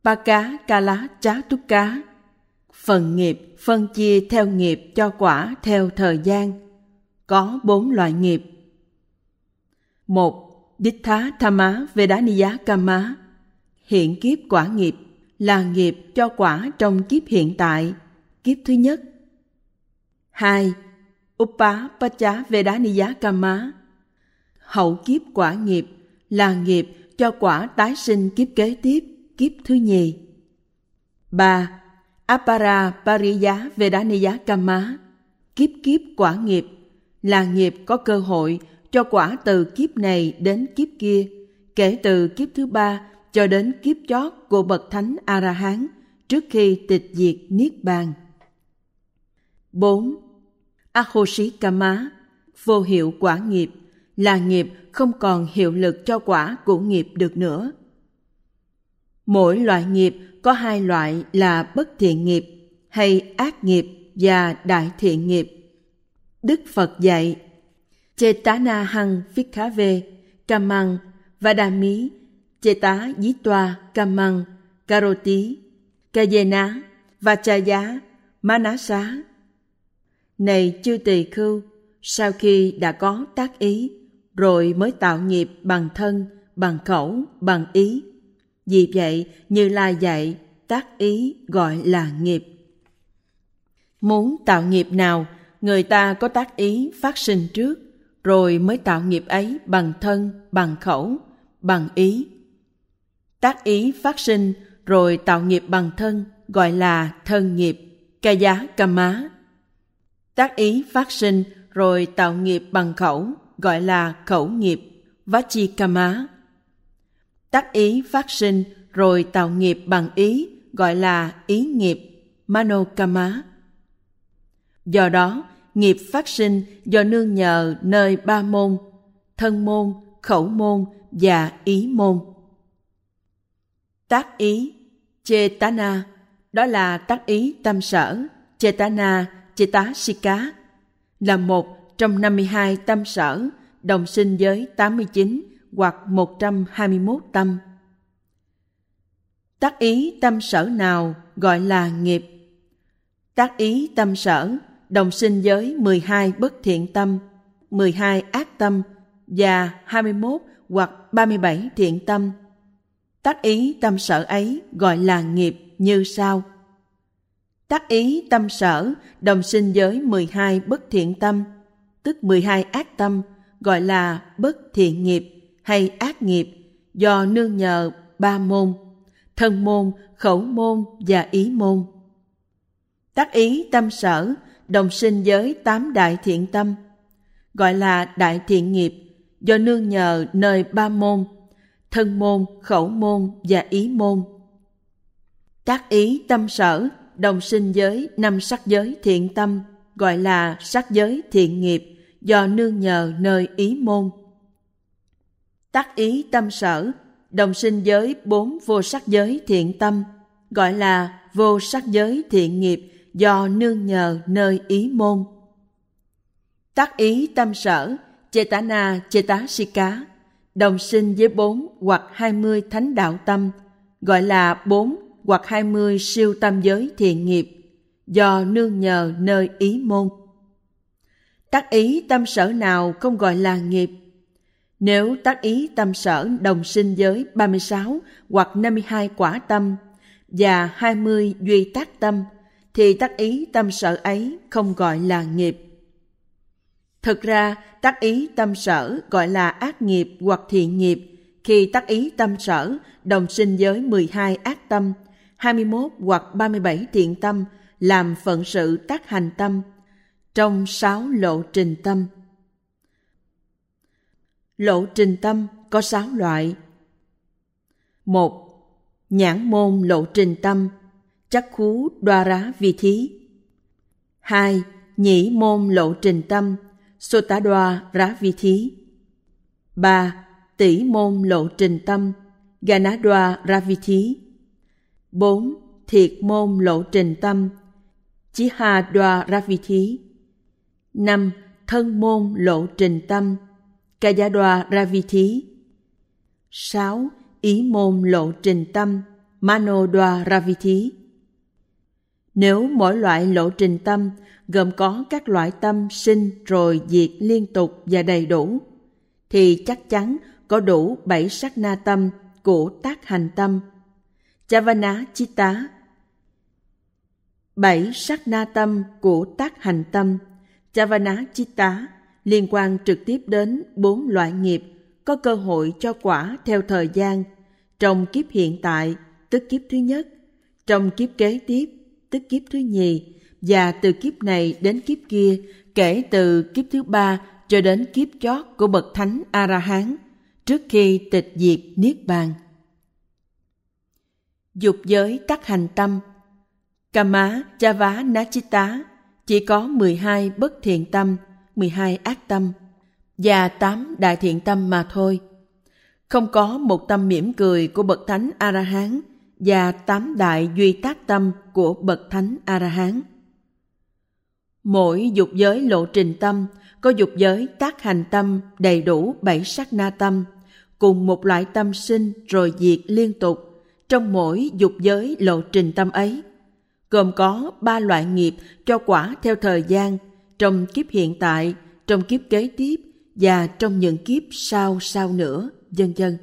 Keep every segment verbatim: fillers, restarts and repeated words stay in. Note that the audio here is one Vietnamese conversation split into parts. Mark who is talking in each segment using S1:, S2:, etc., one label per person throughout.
S1: Pa cá ca lá chá túc cá. Phần nghiệp phân chia theo nghiệp cho quả theo thời gian. Có bốn loại nghiệp. Một. Dittha Thamma Vedaniya Kamma. Hiện kiếp quả nghiệp là nghiệp cho quả trong kiếp hiện tại, kiếp thứ nhất. Hai. Uppapacca Vedaniya Kamma. Hậu kiếp quả nghiệp là nghiệp cho quả tái sinh kiếp kế tiếp, kiếp thứ nhì. Ba. Aparapariya Vedaniya Kamma. Kiếp kiếp quả nghiệp là nghiệp có cơ hội cho quả từ kiếp này đến kiếp kia, kể từ kiếp thứ ba cho đến kiếp chót của bậc thánh A-la-hán trước khi tịch diệt niết bàn. Bốn. Akhoshi Kamma. Vô hiệu quả nghiệp là nghiệp không còn hiệu lực cho quả của nghiệp được nữa. Mỗi loại nghiệp có hai loại là bất thiện nghiệp hay ác nghiệp và đại thiện nghiệp. Đức Phật dạy: Chetana hằng phikkhave kammang vadami cheta yitva kammang karoti kayena vachaya manasa. Này chư tỳ khưu, sau khi đã có tác ý, rồi mới tạo nghiệp bằng thân, bằng khẩu, bằng ý. Vì vậy, Như Lai dạy, tác ý gọi là nghiệp. Muốn tạo nghiệp nào, người ta có tác ý phát sinh trước, rồi mới tạo nghiệp ấy bằng thân, bằng khẩu, bằng ý. Tác ý phát sinh rồi tạo nghiệp bằng thân gọi là thân nghiệp, kaya kamma. Tác ý phát sinh rồi tạo nghiệp bằng khẩu gọi là khẩu nghiệp, vachi kamma. Tác ý phát sinh rồi tạo nghiệp bằng ý gọi là ý nghiệp, mano kamma. Do đó, nghiệp phát sinh do nương nhờ nơi ba môn, thân môn, khẩu môn và ý môn. Tác ý, chetana, đó là tác ý tâm sở, chetana, chetasika, là một trong năm mươi hai tâm sở, đồng sinh với tám mươi chín hoặc một trăm hai mươi mốt tâm. Tác ý tâm sở nào gọi là nghiệp? Tác ý tâm sở đồng sinh với mười hai bất thiện tâm, mười hai ác tâm và hai mươi mốt hoặc ba mươi bảy thiện tâm. Tác ý tâm sở ấy gọi là nghiệp như sau. Tác ý tâm sở đồng sinh với mười hai bất thiện tâm, tức mười hai ác tâm, gọi là bất thiện nghiệp hay ác nghiệp, do nương nhờ ba môn, thân môn, khẩu môn và ý môn. Tác ý tâm sở đồng sinh với tám đại thiện tâm, gọi là đại thiện nghiệp, do nương nhờ nơi ba môn, thân môn, khẩu môn và ý môn. Tác ý tâm sở đồng sinh với năm sắc giới thiện tâm, gọi là sắc giới thiện nghiệp, do nương nhờ nơi ý môn. Tác ý tâm sở đồng sinh với bốn vô sắc giới thiện tâm, gọi là vô sắc giới thiện nghiệp, do nương nhờ nơi ý môn. Tác ý tâm sở, chetana chetasika, đồng sinh với bốn hoặc hai mươi thánh đạo tâm, gọi là bốn hoặc hai mươi siêu tâm giới thiện nghiệp, do nương nhờ nơi ý môn. Tác ý tâm sở nào không gọi là nghiệp? Nếu tác ý tâm sở đồng sinh với ba mươi sáu hoặc năm mươi hai quả tâm và hai mươi duy tác tâm, thì tác ý tâm sở ấy không gọi là nghiệp. Thực ra, tác ý tâm sở gọi là ác nghiệp hoặc thiện nghiệp khi tác ý tâm sở đồng sinh với mười hai ác tâm, hai mươi mốt hoặc ba mươi bảy thiện tâm làm phận sự tác hành tâm trong sáu lộ trình tâm. Lộ trình tâm có sáu loại. Một. Nhãn môn lộ trình tâm, Chakku Dwara Vithi. Hai. Nhĩ môn lộ trình tâm, Sota Dwara Vithi. Ba. Tỷ môn lộ trình tâm, Gana Dwara Vithi. Bốn. Thiệt môn lộ trình tâm, Chiha Dwara Vithi. Năm. Thân môn lộ trình tâm, Kaya Dwara Vithi. Sáu. Ý môn lộ trình tâm, Manodwaraviti. Nếu mỗi loại lộ trình tâm gồm có các loại tâm sinh rồi diệt liên tục và đầy đủ, thì chắc chắn có đủ bảy sát na tâm của tác hành tâm, Chavana Chitta. Bảy sát na tâm của tác hành tâm, Chavana Chitta, liên quan trực tiếp đến bốn loại nghiệp có cơ hội cho quả theo thời gian, trong kiếp hiện tại, tức kiếp thứ nhất, trong kiếp kế tiếp, tức kiếp thứ nhì, và từ kiếp này đến kiếp kia, kể từ kiếp thứ ba cho đến kiếp chót của bậc thánh A-la-hán, trước khi tịch diệt niết bàn. Dục giới tác hành tâm, Kama Chava Nachitta, chỉ có mười hai bất thiện tâm, mười hai ác tâm và tám đại thiện tâm mà thôi. Không có một tâm mỉm cười của bậc thánh A-la-hán và tám đại duy tác tâm của bậc thánh A-la-hán. Mỗi dục giới lộ trình tâm có dục giới tác hành tâm đầy đủ bảy sát na tâm, cùng một loại tâm sinh rồi diệt liên tục trong mỗi dục giới lộ trình tâm ấy, gồm có ba loại nghiệp cho quả theo thời gian, trong kiếp hiện tại, trong kiếp kế tiếp và trong những kiếp sau sau nữa, vân vân.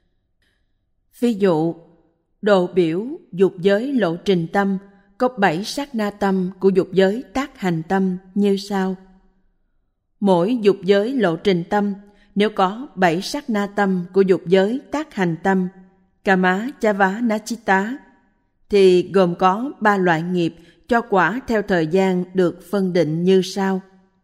S1: Ví dụ, đồ biểu dục giới lộ trình tâm có bảy sát na tâm của dục giới tác hành tâm như sau. Mỗi dục giới lộ trình tâm nếu có bảy sát na tâm của dục giới tác hành tâm, Kama Chava Nachitta, thì gồm có ba loại nghiệp cho quả theo thời gian được phân định như sau.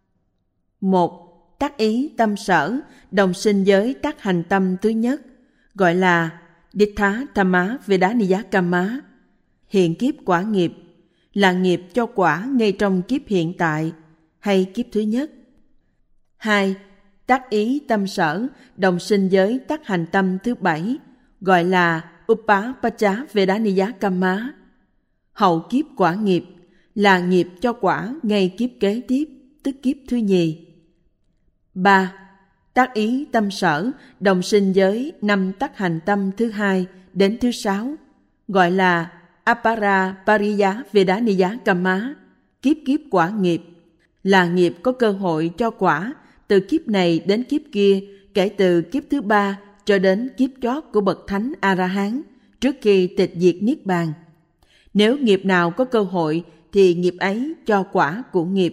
S1: Một, tác ý tâm sở, đồng sinh giới tác hành tâm thứ nhất, gọi là Dittha Thamma Vedaniya Kamma, hiện kiếp quả nghiệp, là nghiệp cho quả ngay trong kiếp hiện tại hay kiếp thứ nhất. Hai, tác ý tâm sở, đồng sinh giới tác hành tâm thứ bảy, gọi là Upapacha Vedaniya Kamma, hậu kiếp quả nghiệp, là nghiệp cho quả ngay kiếp kế tiếp, tức kiếp thứ nhì. Ba, tác ý tâm sở, đồng sinh giới năm tác hành tâm thứ hai đến thứ sáu, gọi là Apara Pariya Vedaniya Kamma, kiếp kiếp quả nghiệp, là nghiệp có cơ hội cho quả từ kiếp này đến kiếp kia, kể từ kiếp thứ ba cho đến kiếp chót của bậc thánh A-la-hán, trước khi tịch diệt niết bàn. Nếu nghiệp nào có cơ hội thì nghiệp ấy cho quả của nghiệp.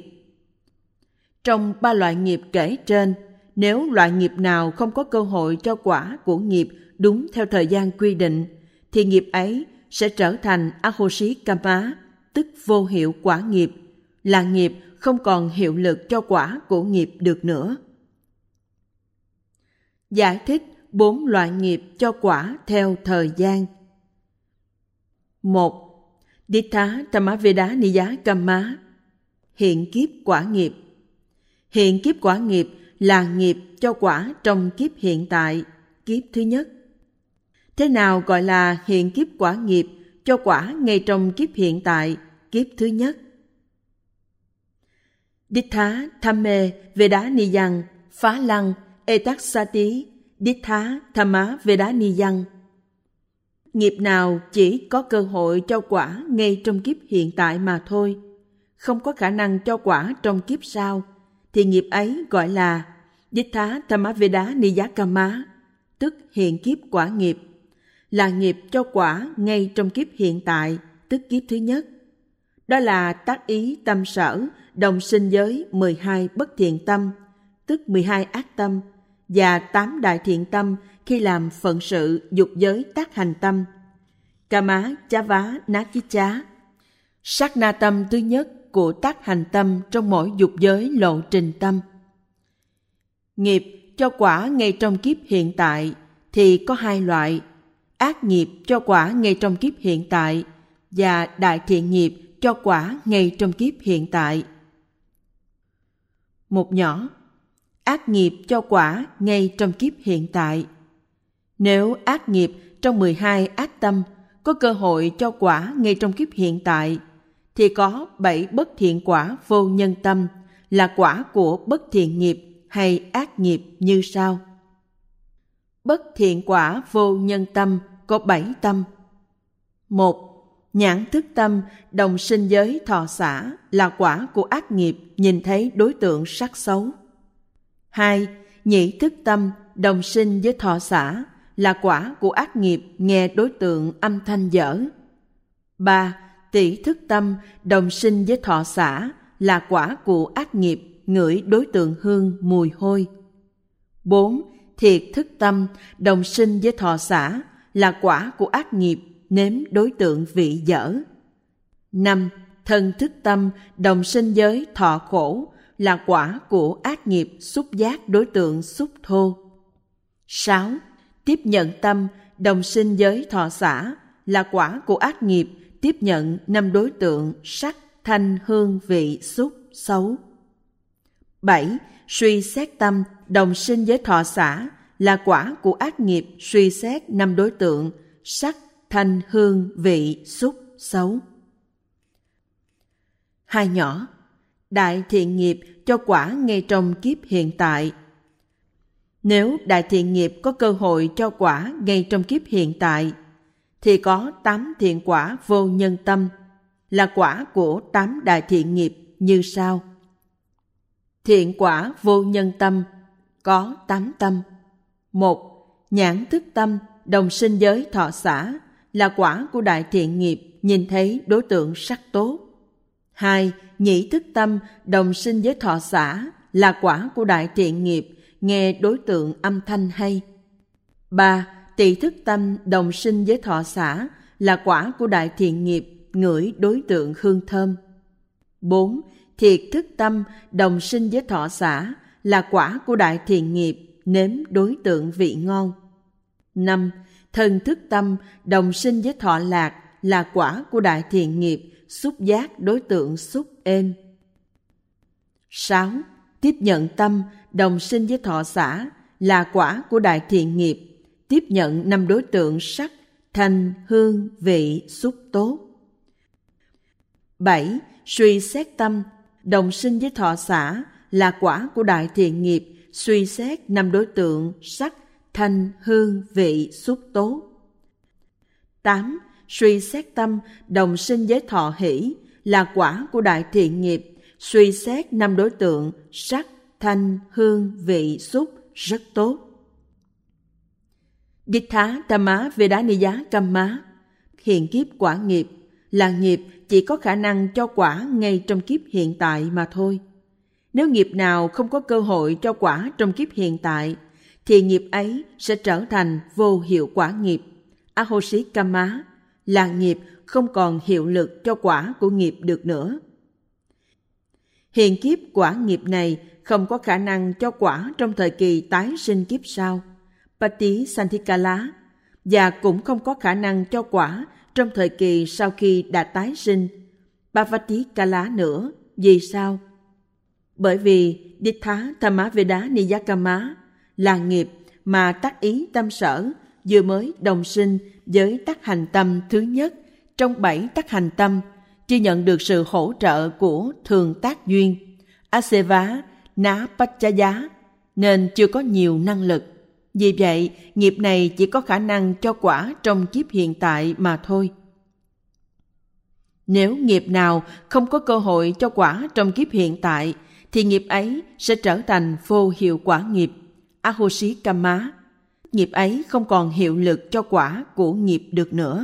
S1: Trong ba loại nghiệp kể trên, nếu loại nghiệp nào không có cơ hội cho quả của nghiệp đúng theo thời gian quy định, thì nghiệp ấy sẽ trở thành Ahosi Kamma, tức vô hiệu quả nghiệp, là nghiệp không còn hiệu lực cho quả của nghiệp được nữa. Giải thích bốn loại nghiệp cho quả theo thời gian. Một. Dittha Thamma Vedaniya Kamma, hiện kiếp quả nghiệp. Hiện kiếp quả nghiệp là nghiệp cho quả trong kiếp hiện tại, kiếp thứ nhất. Thế nào gọi là hiện kiếp quả nghiệp cho quả ngay trong kiếp hiện tại, kiếp thứ nhất? Dittha Thamme Vedaniyan Phá Lăng Etaksati Dittha Thamma Vedaniyan. Nghiệp nào chỉ có cơ hội cho quả ngay trong kiếp hiện tại mà thôi, không có khả năng cho quả trong kiếp sau, thì nghiệp ấy gọi là Dittha Thamma Vedaniya Kamma, tức hiện kiếp quả nghiệp, là nghiệp cho quả ngay trong kiếp hiện tại, tức kiếp thứ nhất. Đó là tác ý tâm sở, đồng sinh giới mười hai bất thiện tâm, tức mười hai ác tâm, và tám đại thiện tâm khi làm phận sự dục giới tác hành tâm, Kama Chava Nachitta, sát na tâm thứ nhất của tác hành tâm trong mỗi dục giới lộ trình tâm. Nghiệp cho quả ngay trong kiếp hiện tại thì có hai loại: ác nghiệp cho quả ngay trong kiếp hiện tại và đại thiện nghiệp cho quả ngay trong kiếp hiện tại. Một nhỏ, ác nghiệp cho quả ngay trong kiếp hiện tại. Nếu ác nghiệp trong mười hai ác tâm có cơ hội cho quả ngay trong kiếp hiện tại, thì có bảy bất thiện quả vô nhân tâm là quả của bất thiện nghiệp hay ác nghiệp như sau. Bất thiện quả vô nhân tâm có bảy tâm. Một, nhãn thức tâm đồng sinh giới thọ xả là quả của ác nghiệp nhìn thấy đối tượng sắc xấu. Hai, nhĩ thức tâm đồng sinh với thọ xả là quả của ác nghiệp nghe đối tượng âm thanh dở. Ba, tỷ thức tâm đồng sinh với thọ xả là quả của ác nghiệp ngửi đối tượng hương mùi hôi. Bốn, thiệt thức tâm đồng sinh với thọ xả là quả của ác nghiệp nếm đối tượng vị dở. Năm, thân thức tâm đồng sinh với thọ khổ là quả của ác nghiệp xúc giác đối tượng xúc thô. Sáu, tiếp nhận tâm đồng sinh với thọ xả là quả của ác nghiệp tiếp nhận năm đối tượng sắc, thanh, hương, vị, xúc, xấu. Bảy, suy xét tâm đồng sinh với thọ xả là quả của ác nghiệp suy xét năm đối tượng sắc, thanh, hương, vị, xúc, xấu. Hai nhỏ, đại thiện nghiệp cho quả ngay trong kiếp hiện tại. Nếu đại thiện nghiệp có cơ hội cho quả ngay trong kiếp hiện tại, thì có tám thiện quả vô nhân tâm, là quả của tám đại thiện nghiệp như sau. Thiện quả vô nhân tâm có tám tâm. Một, nhãn thức tâm đồng sinh với thọ xả là quả của đại thiện nghiệp nhìn thấy đối tượng sắc tốt. Hai, nhĩ thức tâm đồng sinh với thọ xả là quả của đại thiện nghiệp nghe đối tượng âm thanh hay. Ba, tỳ thức tâm đồng sinh với thọ xả là quả của đại thiện nghiệp ngửi đối tượng hương thơm. Bốn, thiệt thức tâm đồng sinh với thọ xả là quả của đại thiện nghiệp nếm đối tượng vị ngon. Năm, thân thức tâm đồng sinh với thọ lạc là quả của đại thiện nghiệp xúc giác đối tượng xúc êm. Sáu, tiếp nhận tâm đồng sinh với thọ xả là quả của đại thiện nghiệp tiếp nhận năm đối tượng sắc, thanh, hương, vị, xúc tốt. Bảy, suy xét tâm đồng sinh với thọ xả là quả của đại thiện nghiệp suy xét năm đối tượng sắc, thanh, hương, vị, xúc tốt. Tám, suy xét tâm đồng sinh với thọ hỷ là quả của đại thiện nghiệp suy xét năm đối tượng sắc, thanh, hương, vị, xúc rất tốt. Dittha Dhamma Vedaniya Kamma, hiện kiếp quả nghiệp, là nghiệp chỉ có khả năng cho quả ngay trong kiếp hiện tại mà thôi. Nếu nghiệp nào không có cơ hội cho quả trong kiếp hiện tại, thì nghiệp ấy sẽ trở thành vô hiệu quả nghiệp, Ahosi Kamma, là nghiệp không còn hiệu lực cho quả của nghiệp được nữa. Hiện kiếp quả nghiệp này không có khả năng cho quả trong thời kỳ tái sinh kiếp sau, Patisanthikkala, và cũng không có khả năng cho quả trong thời kỳ sau khi đã tái sinh, Bhavatikala nữa. Vì sao? Bởi vì Dittha Dhamma Vedaniya Kamma là nghiệp mà tác ý tâm sở vừa mới đồng sinh với tác hành tâm thứ nhất trong bảy tác hành tâm, chưa nhận được sự hỗ trợ của thường tác duyên, Aseva Napachaya, nên chưa có nhiều năng lực. Vì vậy, nghiệp này chỉ có khả năng cho quả trong kiếp hiện tại mà thôi. Nếu nghiệp nào không có cơ hội cho quả trong kiếp hiện tại, thì nghiệp ấy sẽ trở thành vô hiệu quả nghiệp, Ahosi Kamma. Nghiệp ấy không còn hiệu lực cho quả của nghiệp được nữa.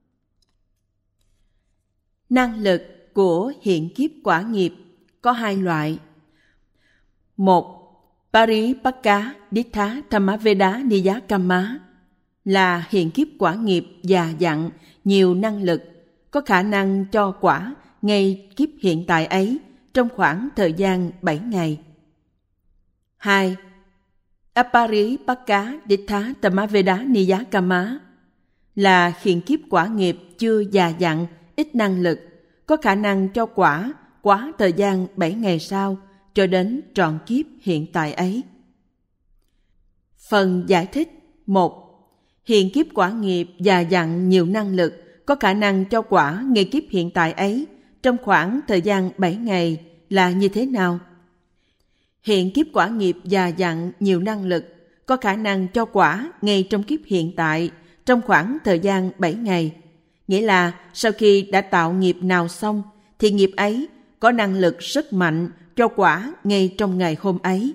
S1: Năng lực của hiện kiếp quả nghiệp có hai loại. Một, Paripakka Dittha Dhamma Vedaniya Kamma là hiện kiếp quả nghiệp già dặn, nhiều năng lực, có khả năng cho quả ngay kiếp hiện tại ấy trong khoảng thời gian bảy ngày. Hai, Aparipakka Dittha Dhamma Vedaniya Kamma là hiện kiếp quả nghiệp chưa già dặn, ít năng lực, có khả năng cho quả quá thời gian bảy ngày sau cho đến trọn kiếp hiện tại ấy. Phần giải thích. Một, hiện kiếp quả nghiệp già dặn nhiều năng lực, có khả năng cho quả ngay kiếp hiện tại ấy trong khoảng thời gian bảy ngày là như thế nào? Hiện kiếp quả nghiệp già dặn nhiều năng lực, có khả năng cho quả ngay trong kiếp hiện tại trong khoảng thời gian bảy ngày, Nghĩa là sau khi đã tạo nghiệp nào xong, thì nghiệp ấy có năng lực rất mạnh cho quả ngay trong ngày hôm ấy.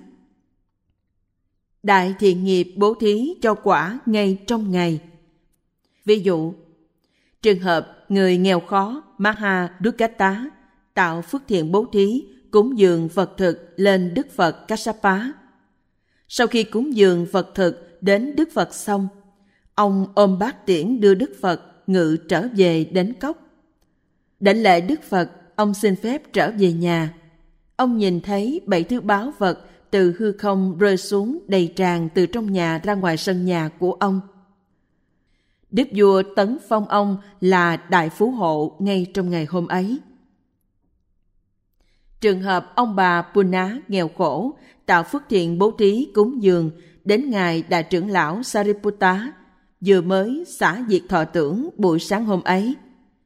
S1: Đại thiện nghiệp bố thí cho quả ngay trong ngày. Ví dụ, trường hợp người nghèo khó Maha Dukkata tạo phước thiện bố thí cúng dường vật thực lên Đức Phật Kassapa. Sau khi cúng dường vật thực đến Đức Phật xong, ông ôm bát tiễn đưa Đức Phật ngự trở về đến cốc. Đảnh lễ Đức Phật, ông xin phép trở về nhà. Ông nhìn thấy bảy thứ báu vật từ hư không rơi xuống đầy tràn từ trong nhà ra ngoài sân nhà của ông. Đức vua tấn phong ông là đại phú hộ ngay trong ngày hôm ấy. Trường hợp ông bà Punna nghèo khổ tạo phước thiện bố thí cúng dường đến ngài đại trưởng lão Sariputta vừa mới xả diệt thọ tưởng buổi sáng hôm ấy.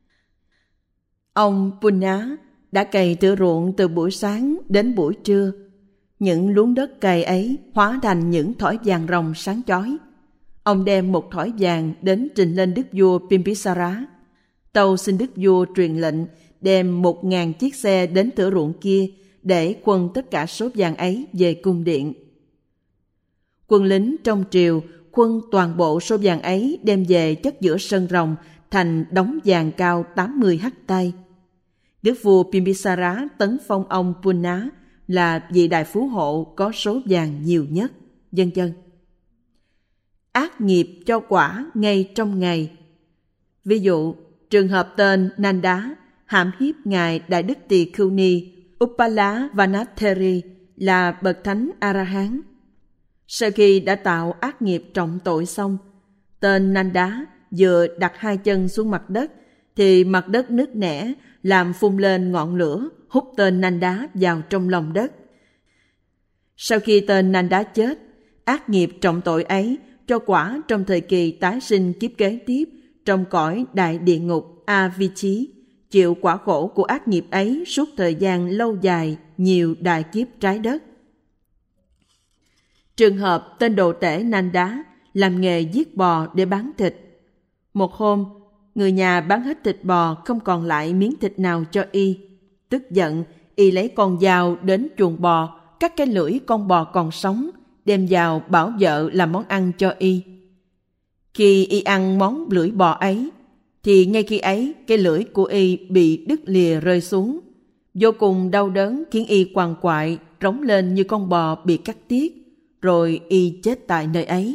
S1: Ông Punna đã cày thửa ruộng từ buổi sáng đến buổi trưa. Những luống đất cày ấy hóa thành những thỏi vàng ròng sáng chói. Ông đem một thỏi vàng đến trình lên đức vua Bimbisara, tâu xin đức vua truyền lệnh đem một ngàn chiếc xe đến thửa ruộng kia để khuân tất cả số vàng ấy về cung điện. Quân lính trong triều khuân toàn bộ số vàng ấy đem về chất giữa sân rồng thành đống vàng cao tám mươi hắt tay. Đức vua Bimbisara tấn phong ông Punna là vị đại phú hộ có số vàng nhiều nhất, vân vân. Ác nghiệp cho quả ngay trong ngày. Ví dụ, trường hợp tên Nanda hãm hiếp ngài Đại Đức Tỳ Khưu Ni Uppala Vanatheri là bậc thánh A-la-hán. Sau khi đã tạo ác nghiệp trọng tội xong, tên Nanda vừa đặt hai chân xuống mặt đất thì mặt đất nứt nẻ làm phun lên ngọn lửa hút tên Nanda vào trong lòng đất. Sau khi tên Nanda chết, ác nghiệp trọng tội ấy cho quả trong thời kỳ tái sinh kiếp kế tiếp trong cõi đại địa ngục A-vi-chí, chịu quả khổ của ác nghiệp ấy suốt thời gian lâu dài, nhiều đại kiếp trái đất. Trường hợp tên đồ tể Nanda làm nghề giết bò để bán thịt. Một hôm, người nhà bán hết thịt bò không còn lại miếng thịt nào cho y. Tức giận, y lấy con dao đến chuồng bò, cắt cái lưỡi con bò còn sống, đem vào bảo vợ làm món ăn cho y. Khi y ăn món lưỡi bò ấy, thì ngay khi ấy cái lưỡi của y bị đứt lìa rơi xuống. Vô cùng đau đớn khiến y quằn quại, rống lên như con bò bị cắt tiết, rồi y chết tại nơi ấy.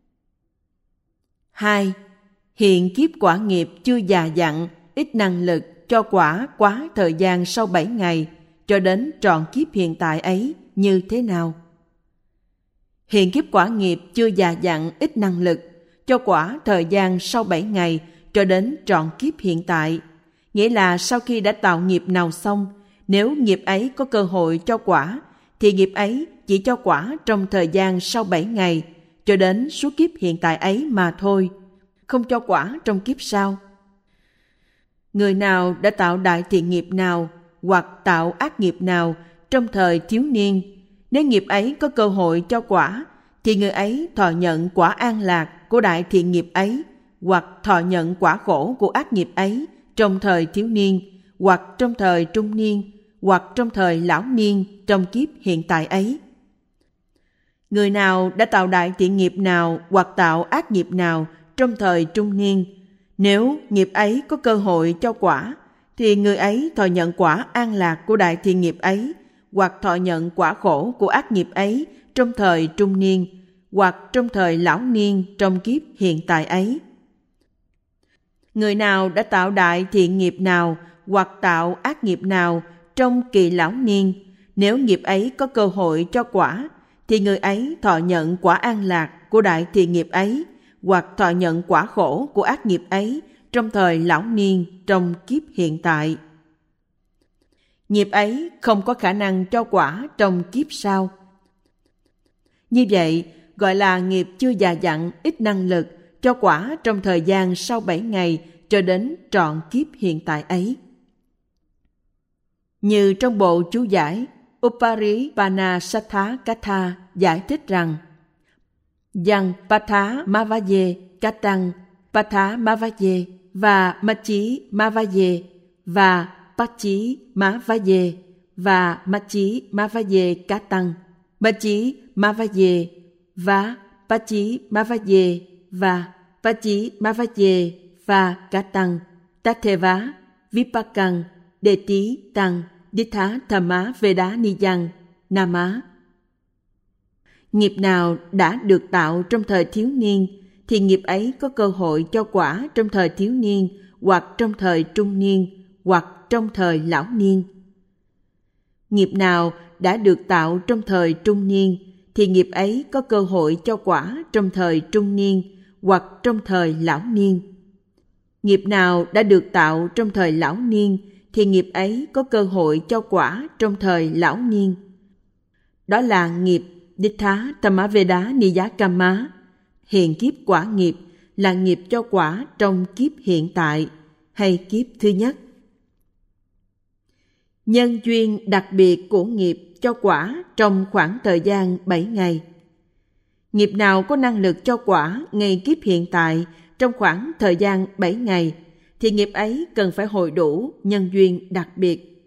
S1: Hai. Hiện kiếp quả nghiệp chưa già dặn, ít năng lực cho quả quá thời gian sau bảy ngày, cho đến trọn kiếp hiện tại ấy như thế nào? Hiện kiếp quả nghiệp chưa già dặn, ít năng lực cho quả thời gian sau bảy ngày, cho đến trọn kiếp hiện tại, nghĩa là sau khi đã tạo nghiệp nào xong, nếu nghiệp ấy có cơ hội cho quả, thì nghiệp ấy chỉ cho quả trong thời gian sau bảy ngày, cho đến suốt kiếp hiện tại ấy mà thôi, không cho quả trong kiếp sau. Người nào đã tạo đại thiện nghiệp nào hoặc tạo ác nghiệp nào trong thời thiếu niên, nếu nghiệp ấy có cơ hội cho quả, thì người ấy thọ nhận quả an lạc của đại thiện nghiệp ấy, hoặc thọ nhận quả khổ của ác nghiệp ấy trong thời thiếu niên, hoặc trong thời trung niên, hoặc trong thời lão niên trong kiếp hiện tại ấy. Người nào đã tạo đại thiện nghiệp nào hoặc tạo ác nghiệp nào trong thời trung niên, nếu nghiệp ấy có cơ hội cho quả, thì người ấy thọ nhận quả an lạc của đại thiện nghiệp ấy, hoặc thọ nhận quả khổ của ác nghiệp ấy trong thời trung niên, hoặc trong thời lão niên trong kiếp hiện tại ấy. Người nào đã tạo đại thiện nghiệp nào hoặc tạo ác nghiệp nào trong kỳ lão niên, nếu nghiệp ấy có cơ hội cho quả, thì người ấy thọ nhận quả an lạc của đại thiện nghiệp ấy, hoặc thọ nhận quả khổ của ác nghiệp ấy trong thời lão niên trong kiếp hiện tại. Nghiệp ấy không có khả năng cho quả trong kiếp sau. Như vậy, gọi là nghiệp chưa già dặn, ít năng lực cho quả trong thời gian sau bảy ngày cho đến trọn kiếp hiện tại ấy. Như trong bộ chú giải Uparipanasatha Katha giải thích rằng: Yang Patha Mavaye Katang Patha Mavaye và Machi Mavaye và Pachi Mavaye và Machi Mavaye Cá Tăng, Machi Mavaye và Pachi Mavaye và Pachi Mavaye và Cá Tăng, Tatheva, Vipakang, Đề Tí Tăng, Ditthá Thamma Veda Niyang, Nama. Nghiệp nào đã được tạo trong thời thiếu niên thì nghiệp ấy có cơ hội cho quả trong thời thiếu niên hoặc trong thời trung niên hoặc trong thời lão niên. Nghiệp nào đã được tạo trong thời trung niên thì nghiệp ấy có cơ hội cho quả trong thời trung niên hoặc trong thời lão niên. Nghiệp nào đã được tạo trong thời lão niên thì nghiệp ấy có cơ hội cho quả trong thời lão niên. Đó là nghiệp Ditthá Thamma Veda Niyakama, hiện kiếp quả nghiệp, là nghiệp cho quả trong kiếp hiện tại hay kiếp thứ nhất. Nhân duyên đặc biệt của nghiệp cho quả trong khoảng thời gian bảy ngày. Nghiệp nào có năng lực cho quả ngay kiếp hiện tại trong khoảng thời gian bảy ngày thì nghiệp ấy cần phải hội đủ nhân duyên đặc biệt.